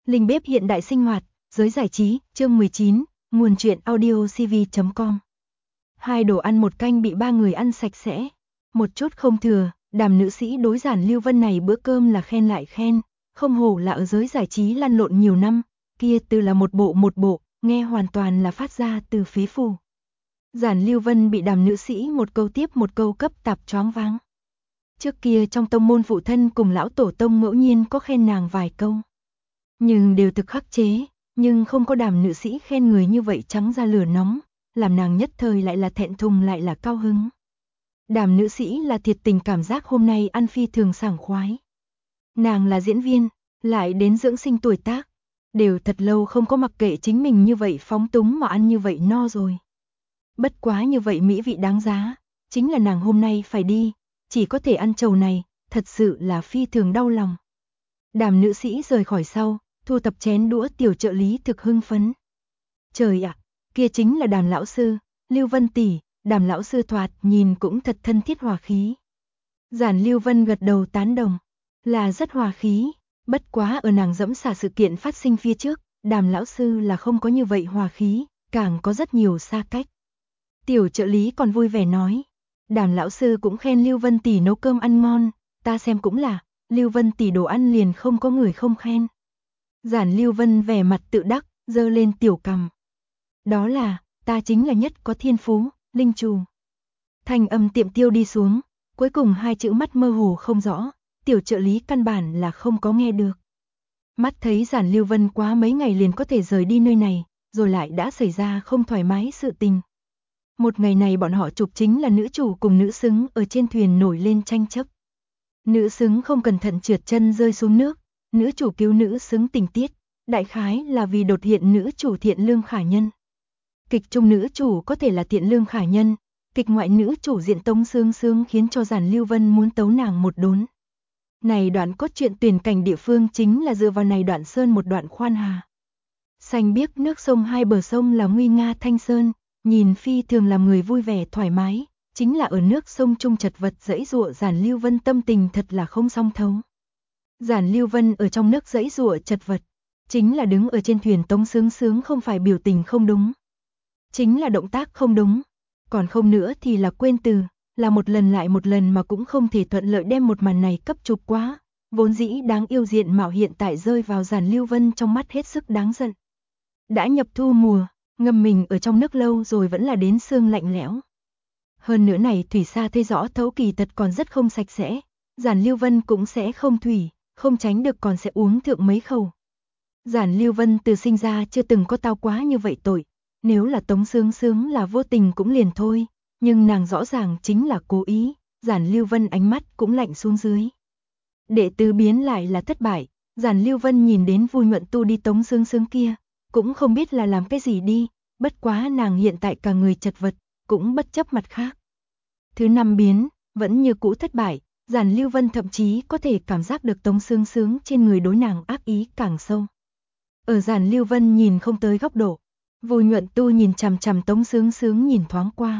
Linh bếp hiện đại sinh hoạt, giới giải trí, chương 19, nguồn truyện audio cv.com. Hai đồ ăn một canh bị ba người ăn sạch sẽ. Một chút không thừa, Đàm nữ sĩ đối Giản Lưu Vân này bữa cơm là khen lại khen, không hổ là ở giới giải trí lăn lộn nhiều năm, kia từ là một bộ, nghe hoàn toàn là phát ra từ phế phủ. Giản Lưu Vân bị Đàm nữ sĩ một câu tiếp một câu cấp tạp choáng váng. Trước kia trong tông môn phụ thân cùng lão tổ tông ngẫu nhiên có khen nàng vài câu, nhưng đều thực khắc chế, nhưng không có Đàm nữ sĩ khen người như vậy trắng ra lửa nóng, làm nàng nhất thời lại là thẹn thùng lại là cao hứng. Đàm nữ sĩ là thiệt tình cảm giác hôm nay ăn phi thường sảng khoái. Nàng là diễn viên, lại đến dưỡng sinh tuổi tác, đều thật lâu không có mặc kệ chính mình như vậy phóng túng mà ăn như vậy no rồi. Bất quá như vậy mỹ vị đáng giá, chính là nàng hôm nay phải đi, chỉ có thể ăn trầu này, thật sự là phi thường đau lòng. Đàm nữ sĩ rời khỏi sau, thu thập chén đũa tiểu trợ lý thực hưng phấn. Trời ạ, kia chính là Đàm lão sư, Lưu Vân tỷ, Đàm lão sư thoạt nhìn cũng thật thân thiết hòa khí. Giản Lưu Vân gật đầu tán đồng, là rất hòa khí, bất quá ở nàng dẫm xả sự kiện phát sinh phía trước, Đàm lão sư là không có như vậy hòa khí, càng có rất nhiều xa cách. Tiểu trợ lý còn vui vẻ nói, Đàm lão sư cũng khen Lưu Vân tỷ nấu cơm ăn ngon, ta xem cũng là, Lưu Vân tỷ đồ ăn liền không có người không khen. Giản Lưu Vân vẻ mặt tự đắc, giơ lên tiểu cằm. Đó là, ta chính là nhất có thiên phú, linh trù. Thanh âm tiệm tiêu đi xuống, cuối cùng hai chữ mắt mơ hồ không rõ, tiểu trợ lý căn bản là không có nghe được. Mắt thấy Giản Lưu Vân quá mấy ngày liền có thể rời đi nơi này, rồi lại đã xảy ra không thoải mái sự tình. Một ngày này bọn họ chụp chính là nữ chủ cùng nữ xứng ở trên thuyền nổi lên tranh chấp. Nữ xứng không cẩn thận trượt chân rơi xuống nước, nữ chủ cứu nữ xứng tình tiết, đại khái là vì đột hiện nữ chủ thiện lương khả nhân. Kịch trung nữ chủ có thể là thiện lương khả nhân, kịch ngoại nữ chủ diện Tống Sương Sương khiến cho Giản Lưu Vân muốn tấu nàng một đốn. Này đoạn cốt truyện tuyển cảnh địa phương chính là dựa vào này đoạn sơn một đoạn khoan hà. Xanh biếc nước sông hai bờ sông là nguy nga thanh sơn, nhìn phi thường làm người vui vẻ thoải mái, chính là ở nước sông trung chật vật dãy dụa Giản Lưu Vân tâm tình thật là không song thấu. Giản Lưu Vân ở trong nước dãy dụa chật vật, chính là đứng ở trên thuyền Tống Sương Sương không phải biểu tình không đúng, chính là động tác không đúng, còn không nữa thì là quên từ, là một lần lại một lần mà cũng không thể thuận lợi đem một màn này cấp chụp quá, vốn dĩ đáng yêu diện mạo hiện tại rơi vào Giản Lưu Vân trong mắt hết sức đáng giận. Đã nhập thu mùa, ngâm mình ở trong nước lâu rồi vẫn là đến xương lạnh lẽo. Hơn nữa này thủy sa thấy rõ thấu kỳ thật còn rất không sạch sẽ, Giản Lưu Vân cũng sẽ không thủy, không tránh được còn sẽ uống thượng mấy khẩu. Giản Lưu Vân từ sinh ra chưa từng có tao quá như vậy tội, nếu là Tống Sương Sương là vô tình cũng liền thôi, nhưng nàng rõ ràng chính là cố ý, Giản Lưu Vân ánh mắt cũng lạnh xuống dưới. Đệ tứ biến lại là thất bại, Giản Lưu Vân nhìn đến vui nhuận tu đi Tống Sương Sương kia, cũng không biết là làm cái gì đi, bất quá nàng hiện tại cả người chật vật, cũng bất chấp mặt khác. Thứ năm biến, vẫn như cũ thất bại, Giản Lưu Vân thậm chí có thể cảm giác được Tống Sương Sương trên người đối nàng ác ý càng sâu. Ở Giản Lưu Vân nhìn không tới góc độ, Vô Nhuận Tu nhìn chằm chằm Tống Sương Sương nhìn thoáng qua.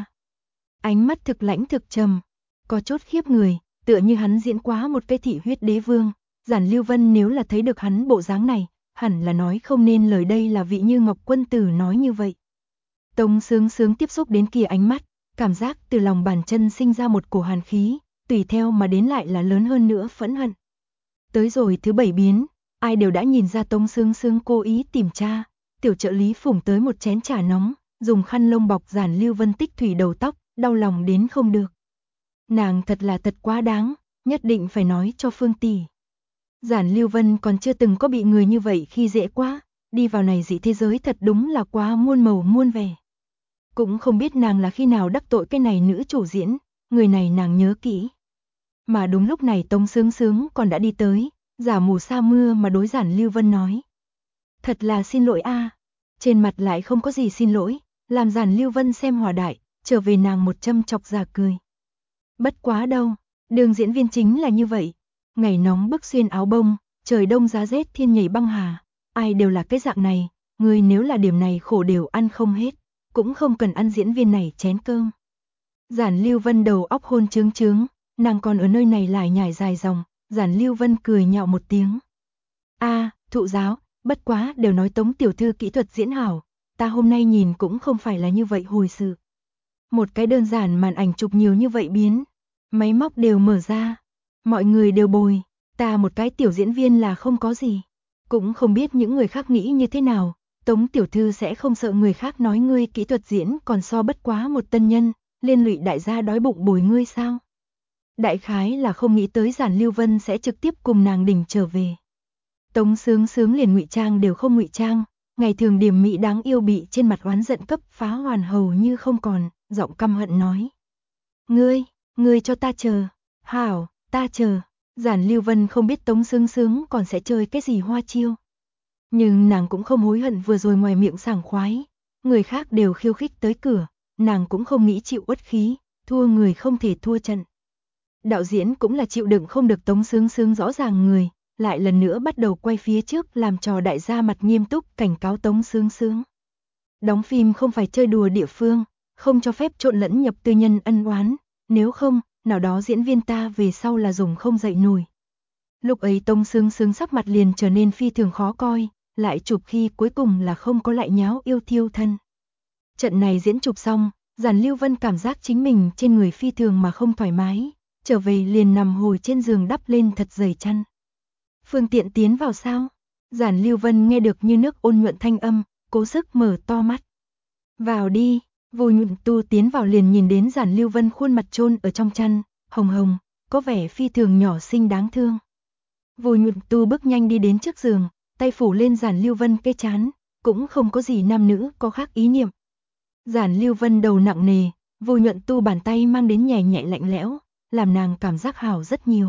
Ánh mắt thực lãnh thực trầm, có chút khiếp người, tựa như hắn diễn quá một cái thị huyết đế vương. Giản Lưu Vân nếu là thấy được hắn bộ dáng này, hẳn là nói không nên lời đây là vị Như Ngọc quân tử nói như vậy. Tống Sương Sương tiếp xúc đến kia ánh mắt, cảm giác từ lòng bàn chân sinh ra một cổ hàn khí, tùy theo mà đến lại là lớn hơn nữa phẫn hận. Tới rồi thứ bảy biến, ai đều đã nhìn ra Tống Sương Sương cố ý tìm tra, tiểu trợ lý phủng tới một chén trà nóng, dùng khăn lông bọc Giản Lưu Vân tích thủy đầu tóc, đau lòng đến không được. Nàng thật là thật quá đáng, nhất định phải nói cho Phương tỷ. Giản Lưu Vân còn chưa từng có bị người như vậy khi dễ quá, đi vào này dị thế giới thật đúng là quá muôn màu muôn vẻ. Cũng không biết nàng là khi nào đắc tội cái này nữ chủ diễn, người này nàng nhớ kỹ. Mà đúng lúc này Tống Sương Sương còn đã đi tới, giả mù sa mưa mà đối Giản Lưu Vân nói. Thật là xin lỗi a. Trên mặt lại không có gì xin lỗi, làm Giản Lưu Vân xem hòa đại, trở về nàng một châm chọc giả cười. Bất quá đâu, đường diễn viên chính là như vậy, ngày nóng bức xuyên áo bông, trời đông giá rét thiên nhảy băng hà, ai đều là cái dạng này, người nếu là điểm này khổ đều ăn không hết, cũng không cần ăn diễn viên này chén cơm. Giản Lưu Vân đầu óc hôn trướng trướng, nàng còn ở nơi này lải nhải dài dòng, Giản Lưu Vân cười nhạo một tiếng. A, thụ giáo, bất quá đều nói Tống tiểu thư kỹ thuật diễn hảo, ta hôm nay nhìn cũng không phải là như vậy hồi sự. Một cái đơn giản màn ảnh chụp nhiều như vậy biến, máy móc đều mở ra, mọi người đều bồi, ta một cái tiểu diễn viên là không có gì, cũng không biết những người khác nghĩ như thế nào, Tống tiểu thư sẽ không sợ người khác nói ngươi kỹ thuật diễn còn so bất quá một tân nhân, liên lụy đại gia đói bụng bồi ngươi sao? Đại khái là không nghĩ tới Giản Lưu Vân sẽ trực tiếp cùng nàng đỉnh trở về. Tống Sướng Sướng liền ngụy trang đều không ngụy trang, ngày thường điềm mỹ đáng yêu bị trên mặt oán giận cấp phá hoàn hầu như không còn, giọng căm hận nói: "Ngươi cho ta chờ." "Hảo, ta chờ." Giản Lưu Vân không biết Tống Sướng Sướng còn sẽ chơi cái gì hoa chiêu. Nhưng nàng cũng không hối hận vừa rồi ngoài miệng sảng khoái, người khác đều khiêu khích tới cửa, nàng cũng không nghĩ chịu uất khí, thua người không thể thua trận. Đạo diễn cũng là chịu đựng không được Tống Sướng Sướng rõ ràng người, lại lần nữa bắt đầu quay phía trước làm trò đại gia mặt nghiêm túc cảnh cáo Tống Sướng Sướng. Đóng phim không phải chơi đùa địa phương, không cho phép trộn lẫn nhập tư nhân ân oán, nếu không, nào đó diễn viên ta về sau là dùng không dậy nổi. Lúc ấy Tống Sướng Sướng sắc mặt liền trở nên phi thường khó coi, lại chụp khi cuối cùng là không có lại nháo yêu thiêu thân. Trận này diễn chụp xong, Giản Lưu Vân cảm giác chính mình trên người phi thường mà không thoải mái, trở về liền nằm hồi trên giường đắp lên thật dày chăn. Phương tiện tiến vào sao? Giản Lưu Vân nghe được như nước ôn nhuận thanh âm, cố sức mở to mắt. Vào đi, Vô Nhuận Tu tiến vào liền nhìn đến Giản Lưu Vân khuôn mặt chôn ở trong chăn, hồng hồng, có vẻ phi thường nhỏ xinh đáng thương. Vô Nhuận Tu bước nhanh đi đến trước giường, tay phủ lên Giản Lưu Vân cái trán, cũng không có gì nam nữ có khác ý niệm. Giản Lưu Vân đầu nặng nề, Vô Nhuận Tu bàn tay mang đến nhẹ nhẹ lạnh lẽo, làm nàng cảm giác hảo rất nhiều.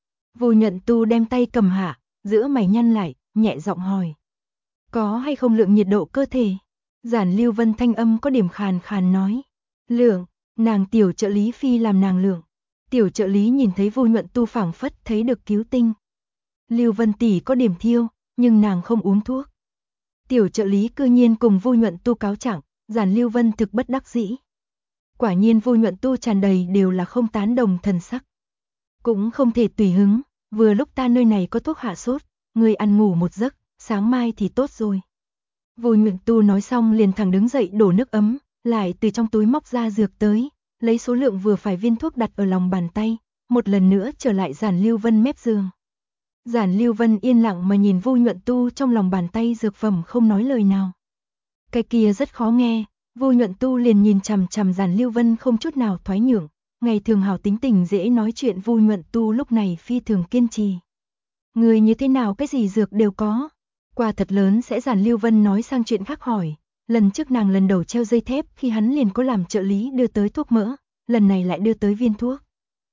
Vô Nhuận Tu đem tay cầm hạ, giữa mày nhăn lại, nhẹ giọng hỏi: "Có hay không lượng nhiệt độ cơ thể?" Giản Lưu Vân thanh âm có điểm khàn khàn nói: "Lượng." Nàng tiểu trợ lý phi làm nàng lượng. Tiểu trợ lý nhìn thấy Vô Nhuận Tu phảng phất thấy được cứu tinh. Lưu Vân tỷ có điểm thiêu, nhưng nàng không uống thuốc. Tiểu trợ lý cư nhiên cùng Vô Nhuận Tu cáo trạng, Giản Lưu Vân thực bất đắc dĩ. Quả nhiên Vô Nhuận Tu tràn đầy đều là không tán đồng thần sắc. Cũng không thể tùy hứng, vừa lúc ta nơi này có thuốc hạ sốt, ngươi ăn ngủ một giấc, sáng mai thì tốt rồi. Vô Nhuận Tu nói xong liền thẳng đứng dậy đổ nước ấm, lại từ trong túi móc ra dược tới, lấy số lượng vừa phải viên thuốc đặt ở lòng bàn tay, một lần nữa trở lại Giản Lưu Vân mép giường. Giản Lưu Vân yên lặng mà nhìn Vô Nhuận Tu trong lòng bàn tay dược phẩm không nói lời nào. Cái kia rất khó nghe, Vô Nhuận Tu liền nhìn chằm chằm Giản Lưu Vân không chút nào thoái nhượng, ngày thường hảo tính tình dễ nói chuyện Vô Nhuận Tu lúc này phi thường kiên trì. Người như thế nào cái gì dược đều có. Quà thật lớn sẽ Giản Lưu Vân nói sang chuyện khác hỏi, lần trước nàng lần đầu treo dây thép khi hắn liền có làm trợ lý đưa tới thuốc mỡ, lần này lại đưa tới viên thuốc.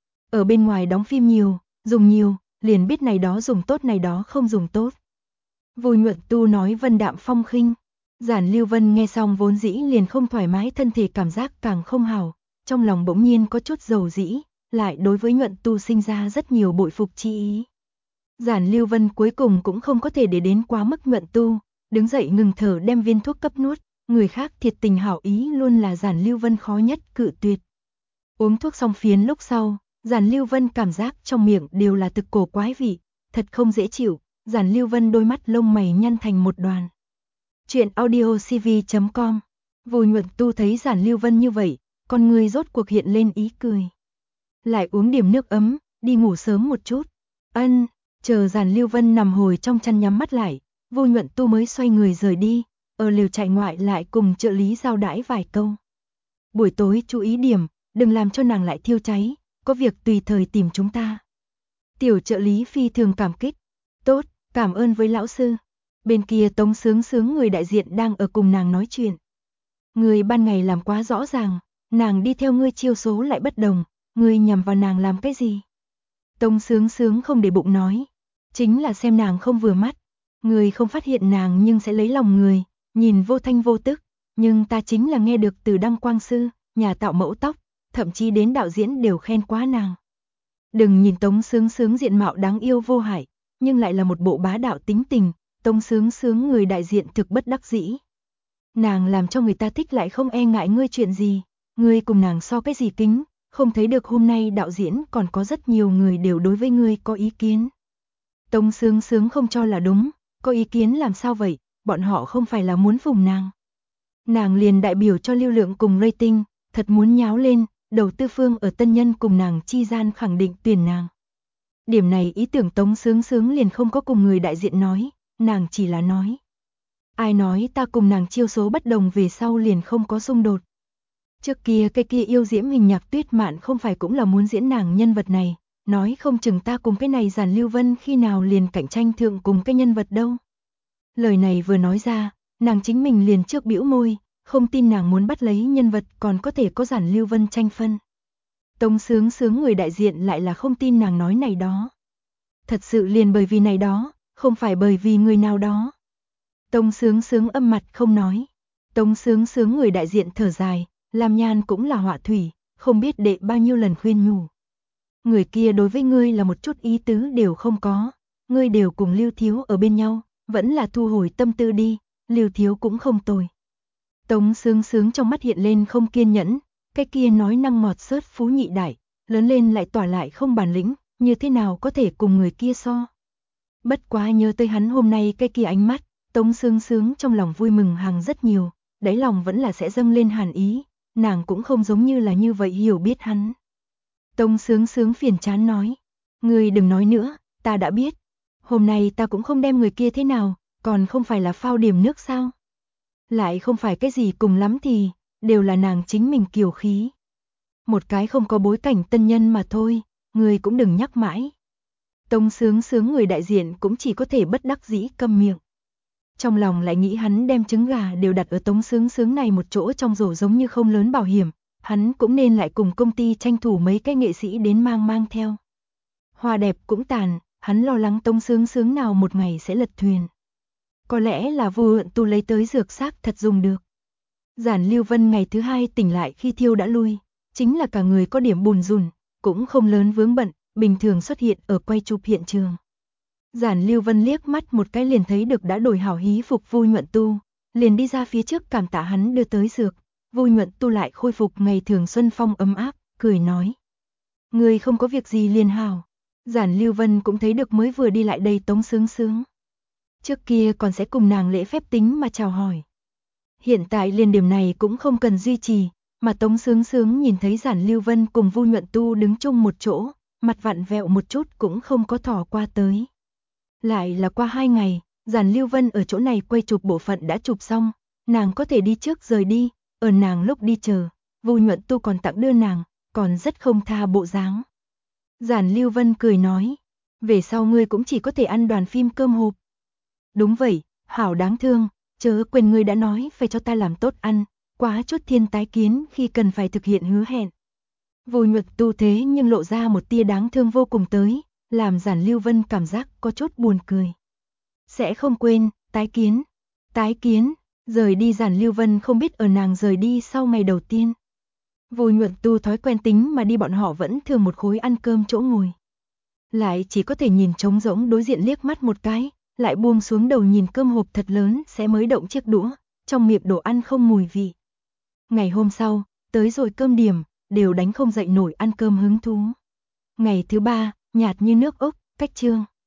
Ở bên ngoài đóng phim nhiều, dùng nhiều, liền biết này đó dùng tốt này đó không dùng tốt. Vô Nhuận Tu nói vân đạm phong khinh. Giản Lưu Vân nghe xong vốn dĩ liền không thoải mái thân thể cảm giác càng không hảo, trong lòng bỗng nhiên có chút dầu dĩ, lại đối với Nhuận Tu sinh ra rất nhiều bội phục chi ý. Giản Lưu Vân cuối cùng cũng không có thể để đến quá mức Nhuận Tu, đứng dậy ngừng thở đem viên thuốc cấp nuốt, người khác thiệt tình hảo ý luôn là Giản Lưu Vân khó nhất cự tuyệt. Uống thuốc xong phiến lúc sau, Giản Lưu Vân cảm giác trong miệng đều là thực cổ quái vị, thật không dễ chịu, Giản Lưu Vân đôi mắt lông mày nhăn thành một đoàn. Chuyện audiocv.com. Vô Nhuận Tu thấy Giản Lưu Vân như vậy, con người rốt cuộc hiện lên ý cười. Lại uống điểm nước ấm, đi ngủ sớm một chút. Ân, chờ Giản Lưu Vân nằm hồi trong chăn nhắm mắt lại, Vô Nhuận Tu mới xoay người rời đi, ở lều trại ngoại lại cùng trợ lý giao đãi vài câu. Buổi tối chú ý điểm, đừng làm cho nàng lại thiêu cháy, có việc tùy thời tìm chúng ta. Tiểu trợ lý phi thường cảm kích. Tốt, cảm ơn với lão sư. Bên kia Tống Sướng Sướng người đại diện đang ở cùng nàng nói chuyện. Người ban ngày làm quá rõ ràng, nàng đi theo ngươi chiêu số lại bất đồng, ngươi nhằm vào nàng làm cái gì? Tống Sướng Sướng không để bụng nói, chính là xem nàng không vừa mắt, người không phát hiện nàng nhưng sẽ lấy lòng người, nhìn vô thanh vô tức, nhưng ta chính là nghe được từ Đăng Quang sư, nhà tạo mẫu tóc, thậm chí đến đạo diễn đều khen quá nàng. Đừng nhìn Tống Sướng Sướng diện mạo đáng yêu vô hại, nhưng lại là một bộ bá đạo tính tình, Tống Sướng Sướng người đại diện thực bất đắc dĩ. Nàng làm cho người ta thích lại không e ngại ngươi chuyện gì, ngươi cùng nàng so cái gì kính, không thấy được hôm nay đạo diễn còn có rất nhiều người đều đối với ngươi có ý kiến. Tống Sướng Sướng không cho là đúng, có ý kiến làm sao vậy, bọn họ không phải là muốn phùng nàng. Nàng liền đại biểu cho lưu lượng cùng rating, thật muốn nháo lên, đầu tư phương ở tân nhân cùng nàng chi gian khẳng định tuyển nàng. Điểm này ý tưởng Tống Sướng Sướng liền không có cùng người đại diện nói, nàng chỉ là nói. Ai nói ta cùng nàng chiêu số bất đồng về sau liền không có xung đột. Trước kia cái kia yêu diễm Hình Nhạc Tuyết Mạn không phải cũng là muốn diễn nàng nhân vật này, nói không chừng ta cùng cái này Giản Lưu Vân khi nào liền cạnh tranh thượng cùng cái nhân vật đâu. Lời này vừa nói ra, nàng chính mình liền trước bĩu môi, không tin nàng muốn bắt lấy nhân vật còn có thể có Giản Lưu Vân tranh phân. Tống Sướng Sướng người đại diện lại là không tin nàng nói này đó. Thật sự liền bởi vì này đó, không phải bởi vì người nào đó. Tống Sướng Sướng âm mặt không nói. Tống Sướng Sướng người đại diện thở dài, Lam Nhan cũng là họa thủy, không biết đệ bao nhiêu lần khuyên nhủ. Người kia đối với ngươi là một chút ý tứ đều không có, ngươi đều cùng Lưu Thiếu ở bên nhau, vẫn là thu hồi tâm tư đi, Lưu Thiếu cũng không tồi. Tống Sướng Sướng trong mắt hiện lên không kiên nhẫn, cái kia nói năng ngọt xớt phú nhị đại, lớn lên lại tỏa lại không bản lĩnh, như thế nào có thể cùng người kia so. Bất quá nhớ tới hắn hôm nay cái kia ánh mắt, Tống Sướng Sướng trong lòng vui mừng hàng rất nhiều, đáy lòng vẫn là sẽ dâng lên hàn ý, nàng cũng không giống như là như vậy hiểu biết hắn. Tống Sướng Sướng phiền chán nói, ngươi đừng nói nữa, ta đã biết. Hôm nay ta cũng không đem người kia thế nào, còn không phải là phao điểm nước sao. Lại không phải cái gì cùng lắm thì, đều là nàng chính mình kiều khí. Một cái không có bối cảnh tân nhân mà thôi, ngươi cũng đừng nhắc mãi. Tống Sướng Sướng người đại diện cũng chỉ có thể bất đắc dĩ câm miệng. Trong lòng lại nghĩ hắn đem trứng gà đều đặt ở Tống Sướng Sướng này một chỗ trong rổ giống như không lớn bảo hiểm, hắn cũng nên lại cùng công ty tranh thủ mấy cái nghệ sĩ đến mang theo. Hoa đẹp cũng tàn, hắn lo lắng Tống Sướng Sướng nào một ngày sẽ lật thuyền. Có lẽ là Vu Hận Tu lấy tới dược xác thật dùng được. Giản Lưu Vân ngày thứ hai tỉnh lại khi thiêu đã lui, chính là cả người có điểm bùn rùn, cũng không lớn vướng bận, bình thường xuất hiện ở quay chụp hiện trường. Giản Lưu Vân liếc mắt một cái liền thấy được đã đổi hảo hí phục Vu Nhuận Tu, liền đi ra phía trước cảm tạ hắn đưa tới dược. Vu Nhuận Tu lại khôi phục ngày thường xuân phong ấm áp, cười nói: "Ngươi không có việc gì liền hảo." Giản Lưu Vân cũng thấy được mới vừa đi lại đây Tống Sướng Sướng. Trước kia còn sẽ cùng nàng lễ phép tính mà chào hỏi. Hiện tại liền điểm này cũng không cần duy trì, mà Tống Sướng Sướng nhìn thấy Giản Lưu Vân cùng Vu Nhuận Tu đứng chung một chỗ, mặt vặn vẹo một chút cũng không có thò qua tới. Lại là qua 2 ngày, Giản Lưu Vân ở chỗ này quay chụp bộ phận đã chụp xong, nàng có thể đi trước rời đi, ở nàng lúc đi chờ, Vu Nhuận Tu còn tặng đưa nàng, còn rất không tha bộ dáng. Giản Lưu Vân cười nói, về sau ngươi cũng chỉ có thể ăn đoàn phim cơm hộp. Đúng vậy, hảo đáng thương, chớ quên ngươi đã nói phải cho ta làm tốt ăn, quá chút thiên tái kiến khi cần phải thực hiện hứa hẹn. Vu Nhuận Tu thế nhưng lộ ra một tia đáng thương vô cùng tới, làm Giản Lưu Vân cảm giác có chút buồn cười. Sẽ không quên, tái kiến, rời đi Giản Lưu Vân không biết ở nàng rời đi sau ngày đầu tiên. Vu Nhuận Tu thói quen tính mà đi bọn họ vẫn thường một khối ăn cơm chỗ ngồi. Lại chỉ có thể nhìn trống rỗng đối diện liếc mắt một cái, lại buông xuống đầu nhìn cơm hộp thật lớn sẽ mới động chiếc đũa, trong miệng đồ ăn không mùi vị. Ngày hôm sau, tới rồi cơm điểm, đều đánh không dậy nổi ăn cơm hứng thú. Ngày thứ 3, nhạt như nước ốc, cách trương.